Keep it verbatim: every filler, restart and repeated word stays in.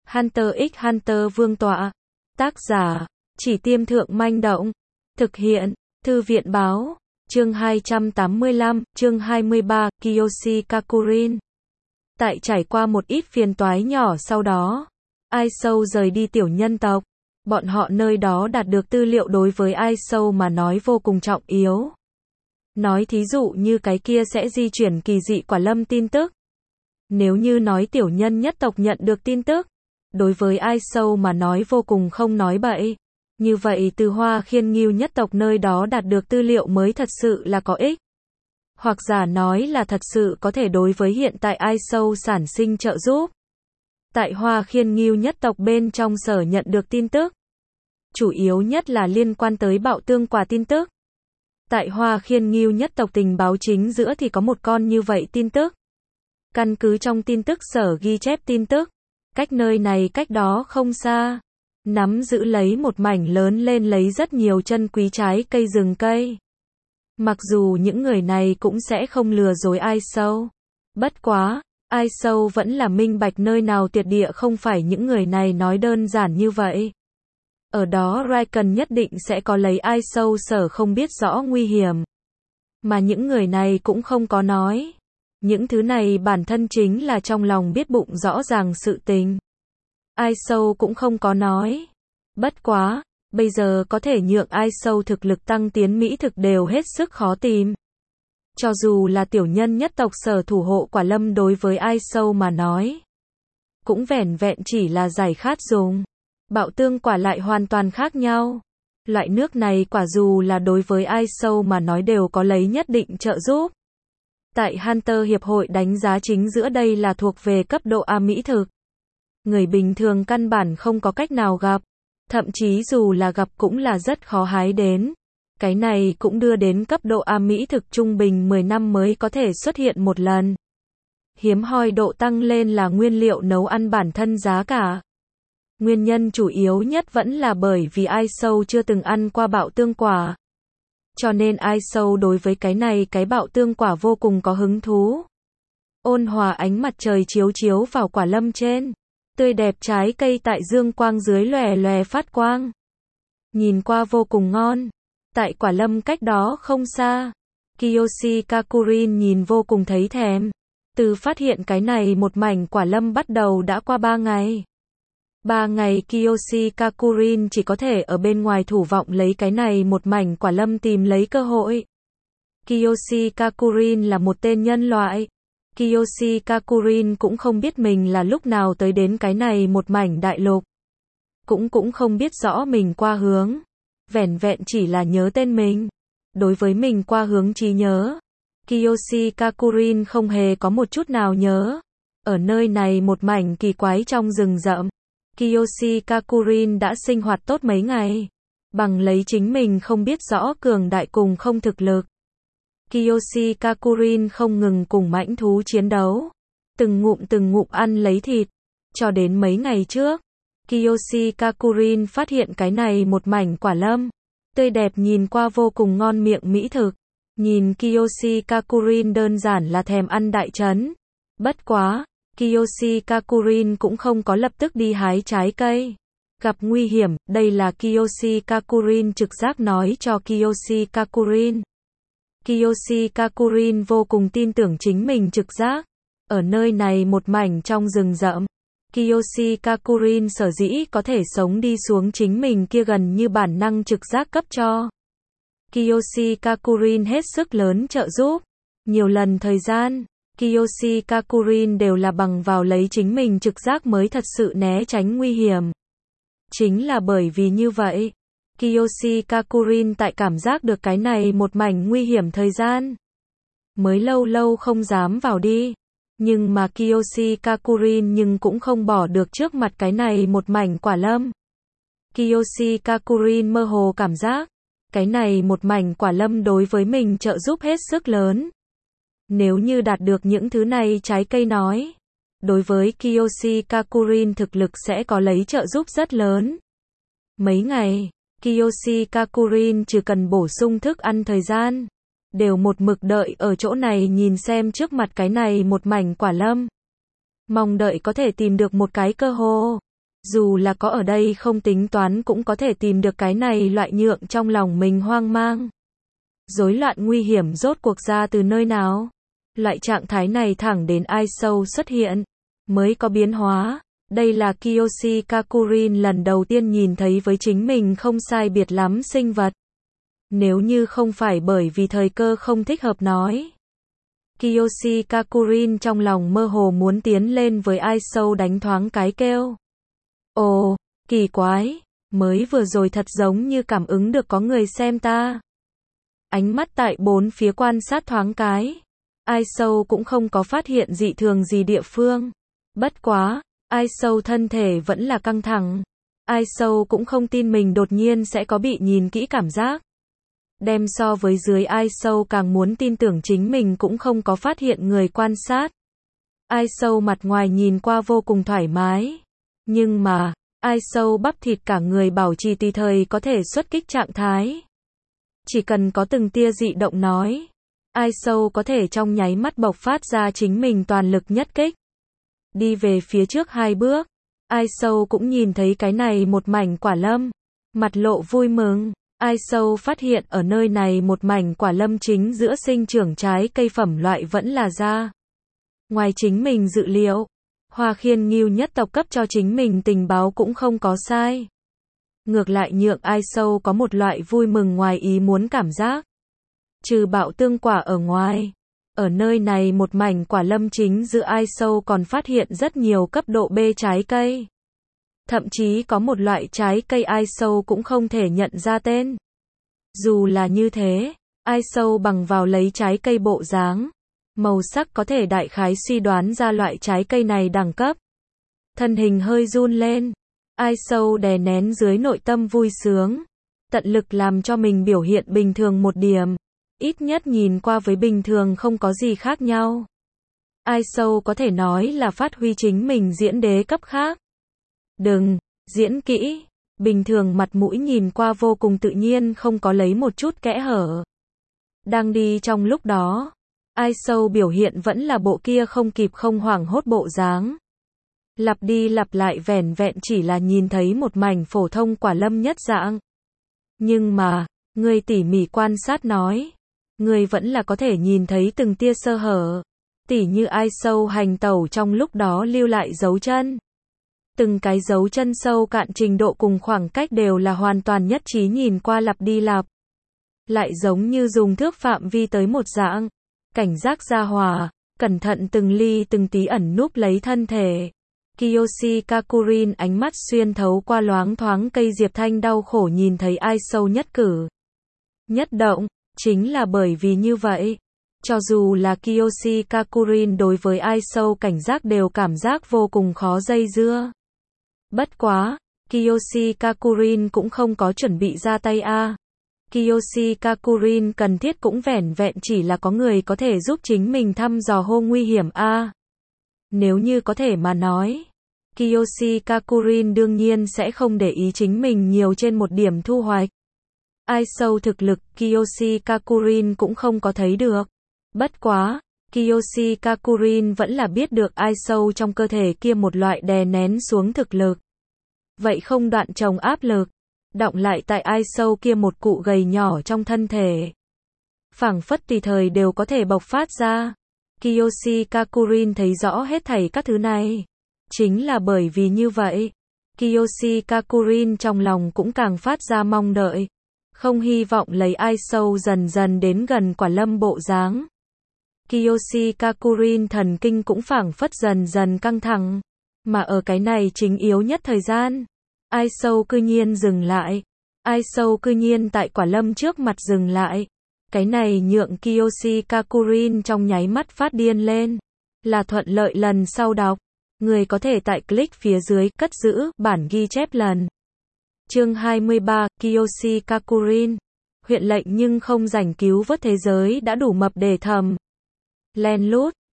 Hunter x Hunter Vương tọa. Tác giả, Chỉ Tiêm Thượng Manh Động. Thực hiện, Thư viện Báo. Chương hai trăm tám mươi lăm, chương hai mươi ba, Kiyoshi Kakurin. Tại trải qua một ít phiền toái nhỏ sau đó, Ai Sâu rời đi tiểu nhân tộc. Bọn họ nơi đó đạt được tư liệu đối với Ai Sâu mà nói vô cùng trọng yếu. Nói thí dụ như cái kia sẽ di chuyển kỳ dị quả lâm tin tức. Nếu như nói tiểu nhân nhất tộc nhận được tin tức, đối với Ai Sâu mà nói vô cùng không nói bậy. Như vậy từ Hoa Khiên Ngưu nhất tộc nơi đó đạt được tư liệu mới thật sự là có ích. Hoặc giả nói là thật sự có thể đối với hiện tại Ai Sâu sản sinh trợ giúp. Tại Hoa Khiên Ngưu nhất tộc bên trong sở nhận được tin tức. Chủ yếu nhất là liên quan tới bạo tương quả tin tức. Tại Hoa Khiên Ngưu nhất tộc tình báo chính giữa thì có một con như vậy tin tức. Căn cứ trong tin tức sở ghi chép tin tức, cách nơi này cách đó không xa, nắm giữ lấy một mảnh lớn lên lấy rất nhiều chân quý trái cây rừng cây. Mặc dù những người này cũng sẽ không lừa dối Ai Sâu. Bất quá, Ai Sâu vẫn là minh bạch nơi nào tuyệt địa không phải những người này nói đơn giản như vậy. Ở đó Raikkonen nhất định sẽ có lấy Ai Sâu sở không biết rõ nguy hiểm. Mà những người này cũng không có nói. Những thứ này bản thân chính là trong lòng biết bụng rõ ràng sự tình. Ai Sâu cũng không có nói. Bất quá, bây giờ có thể nhượng Ai Sâu thực lực tăng tiến mỹ thực đều hết sức khó tìm. Cho dù là tiểu nhân nhất tộc sở thủ hộ quả lâm đối với Ai Sâu mà nói, cũng vẻn vẹn chỉ là giải khát dùng. Bạo tương quả lại hoàn toàn khác nhau. Loại nước này quả dù là đối với Ai Sâu mà nói đều có lấy nhất định trợ giúp. Tại Hunter Hiệp hội đánh giá chính giữa đây là thuộc về cấp độ A mỹ thực. Người bình thường căn bản không có cách nào gặp. Thậm chí dù là gặp cũng là rất khó hái đến. Cái này cũng đưa đến cấp độ A mỹ thực trung bình mười năm mới có thể xuất hiện một lần. Hiếm hoi độ tăng lên là nguyên liệu nấu ăn bản thân giá cả. Nguyên nhân chủ yếu nhất vẫn là bởi vì Ai Sâu chưa từng ăn qua bạo tương quả. Cho nên Ai Sâu đối với cái này cái bạo tương quả vô cùng có hứng thú. Ôn hòa ánh mặt trời chiếu chiếu vào quả lâm trên. Tươi đẹp trái cây tại dương quang dưới lòe lòe phát quang. Nhìn qua vô cùng ngon. Tại quả lâm cách đó không xa, Kiyoshi Kakurin nhìn vô cùng thấy thèm. Từ phát hiện cái này một mảnh quả lâm bắt đầu đã qua ba ngày. Ba ngày Kiyoshi Kakurin chỉ có thể ở bên ngoài thủ vọng lấy cái này một mảnh quả lâm tìm lấy cơ hội. Kiyoshi Kakurin là một tên nhân loại. Kiyoshi Kakurin cũng không biết mình là lúc nào tới đến cái này một mảnh đại lục. Cũng cũng không biết rõ mình qua hướng. Vẻn vẹn chỉ là nhớ tên mình. Đối với mình qua hướng trí nhớ, Kiyoshi Kakurin không hề có một chút nào nhớ. Ở nơi này một mảnh kỳ quái trong rừng rậm, Kiyoshi Kakurin đã sinh hoạt tốt mấy ngày. Bằng lấy chính mình không biết rõ cường đại cùng không thực lực. Kiyoshi Kakurin không ngừng cùng mãnh thú chiến đấu. Từng ngụm từng ngụm ăn lấy thịt. Cho đến mấy ngày trước, Kiyoshi Kakurin phát hiện cái này một mảnh quả lâm. Tươi đẹp nhìn qua vô cùng ngon miệng mỹ thực. Nhìn Kiyoshi Kakurin đơn giản là thèm ăn đại trấn. Bất quá, Kiyoshi Kakurin cũng không có lập tức đi hái trái cây. Gặp nguy hiểm, đây là Kiyoshi Kakurin trực giác nói cho Kiyoshi Kakurin. Kiyoshi Kakurin vô cùng tin tưởng chính mình trực giác. Ở nơi này một mảnh trong rừng rậm, Kiyoshi Kakurin sở dĩ có thể sống đi xuống chính mình kia gần như bản năng trực giác cấp cho. Kiyoshi Kakurin hết sức lớn trợ giúp. Nhiều lần thời gian, Kiyoshi Kakurin đều là bằng vào lấy chính mình trực giác mới thật sự né tránh nguy hiểm. Chính là bởi vì như vậy, Kiyoshi Kakurin tại cảm giác được cái này một mảnh nguy hiểm thời gian, mới lâu lâu không dám vào đi. Nhưng mà Kiyoshi Kakurin nhưng cũng không bỏ được trước mặt cái này một mảnh quả lâm. Kiyoshi Kakurin mơ hồ cảm giác, cái này một mảnh quả lâm đối với mình trợ giúp hết sức lớn. Nếu như đạt được những thứ này trái cây nói, đối với Kiyoshi Kakurin thực lực sẽ có lấy trợ giúp rất lớn. Mấy ngày, Kiyoshi Kakurin chỉ cần bổ sung thức ăn thời gian, đều một mực đợi ở chỗ này nhìn xem trước mặt cái này một mảnh quả lâm. Mong đợi có thể tìm được một cái cơ hồ. Dù là có ở đây không tính toán cũng có thể tìm được cái này loại nhượng trong lòng mình hoang mang. Rối loạn nguy hiểm rốt cuộc ra từ nơi nào? Loại trạng thái này thẳng đến ai sâu xuất hiện, mới có biến hóa. Đây là Kiyoshi Kakurin lần đầu tiên nhìn thấy với chính mình không sai biệt lắm sinh vật. Nếu như không phải bởi vì thời cơ không thích hợp nói. Kiyoshi Kakurin trong lòng mơ hồ muốn tiến lên với ai sâu đánh thoáng cái kêu. Ồ, kỳ quái, mới vừa rồi thật giống như cảm ứng được có người xem ta. Ánh mắt tại bốn phía quan sát thoáng cái. Ai sâu cũng không có phát hiện dị thường gì địa phương. Bất quá, ai sâu thân thể vẫn là căng thẳng. Ai sâu cũng không tin mình đột nhiên sẽ có bị nhìn kỹ cảm giác. Đem so với dưới ai sâu càng muốn tin tưởng chính mình cũng không có phát hiện người quan sát. Ai sâu mặt ngoài nhìn qua vô cùng thoải mái. Nhưng mà, ai sâu bắp thịt cả người bảo trì tùy thời có thể xuất kích trạng thái. Chỉ cần có từng tia dị động nói. Ai sâu có thể trong nháy mắt bộc phát ra chính mình toàn lực nhất kích. Đi về phía trước hai bước. Ai sâu cũng nhìn thấy cái này một mảnh quả lâm. Mặt lộ vui mừng. Ai sâu phát hiện ở nơi này một mảnh quả lâm chính giữa sinh trưởng trái cây phẩm loại vẫn là ra. Ngoài chính mình dự liệu, Hoa Khiên Ngưu nhất tộc cấp cho chính mình tình báo cũng không có sai. Ngược lại nhượng ai sâu có một loại vui mừng ngoài ý muốn cảm giác. Trừ bạo tương quả ở ngoài, ở nơi này một mảnh quả lâm chính giữa ai sâu còn phát hiện rất nhiều cấp độ B trái cây. Thậm chí có một loại trái cây ai sâu cũng không thể nhận ra tên. Dù là như thế, ai sâu bằng vào lấy trái cây bộ dáng, màu sắc có thể đại khái suy đoán ra loại trái cây này đẳng cấp. Thân hình hơi run lên, ai sâu đè nén dưới nội tâm vui sướng, tận lực làm cho mình biểu hiện bình thường một điểm, ít nhất nhìn qua với bình thường không có gì khác nhau. Ai sâu có thể nói là phát huy chính mình diễn đế cấp khác. Đừng, diễn kỹ, bình thường mặt mũi nhìn qua vô cùng tự nhiên không có lấy một chút kẽ hở. Đang đi trong lúc đó, ai sâu biểu hiện vẫn là bộ kia không kịp không hoảng hốt bộ dáng. Lặp đi lặp lại vẻn vẹn chỉ là nhìn thấy một mảnh phổ thông quả lâm nhất dạng. Nhưng mà, người tỉ mỉ quan sát nói, người vẫn là có thể nhìn thấy từng tia sơ hở. Tỉ như ai sâu hành tẩu trong lúc đó lưu lại dấu chân. Từng cái dấu chân sâu cạn trình độ cùng khoảng cách đều là hoàn toàn nhất trí nhìn qua lặp đi lặp. Lại giống như dùng thước phạm vi tới một dạng. Cảnh giác ra hòa, cẩn thận từng ly từng tí ẩn núp lấy thân thể. Kiyoshi Kakurin ánh mắt xuyên thấu qua loáng thoáng cây diệp thanh đau khổ nhìn thấy ai sâu nhất cử. Nhất động, chính là bởi vì như vậy. Cho dù là Kiyoshi Kakurin đối với ai sâu cảnh giác đều cảm giác vô cùng khó dây dưa. Bất quá, Kiyoshi Kakurin cũng không có chuẩn bị ra tay a. Kiyoshi Kakurin cần thiết cũng vẻn vẹn chỉ là có người có thể giúp chính mình thăm dò hô nguy hiểm a. Nếu như có thể mà nói, Kiyoshi Kakurin đương nhiên sẽ không để ý chính mình nhiều trên một điểm thu hoạch. Ai sâu thực lực Kiyoshi Kakurin cũng không có thấy được. Bất quá, Kiyoshi Kakurin vẫn là biết được ai sâu trong cơ thể kia một loại đè nén xuống thực lực. Vậy không đoạn trồng áp lực, đọng lại tại ai sâu kia một cụ gầy nhỏ trong thân thể. Phảng phất tùy thời đều có thể bộc phát ra. Kiyoshi Kakurin thấy rõ hết thảy các thứ này. Chính là bởi vì như vậy, Kiyoshi Kakurin trong lòng cũng càng phát ra mong đợi. Không hy vọng lấy ai sâu dần dần đến gần quả lâm bộ dáng. Kiyoshi Kakurin thần kinh cũng phảng phất dần dần căng thẳng. Mà ở cái này chính yếu nhất thời gian, ai sâu cư nhiên dừng lại. Ai sâu cư nhiên tại quả lâm trước mặt dừng lại. Cái này nhượng Kiyoshi Kakurin trong nháy mắt phát điên lên. Là thuận lợi lần sau đọc. Người có thể tại click phía dưới cất giữ bản ghi chép lần. Chương hai mươi ba, Kiyoshi Kakurin. Huyện lệnh nhưng không rảnh cứu vớt thế giới đã đủ mập để thầm. Len lút,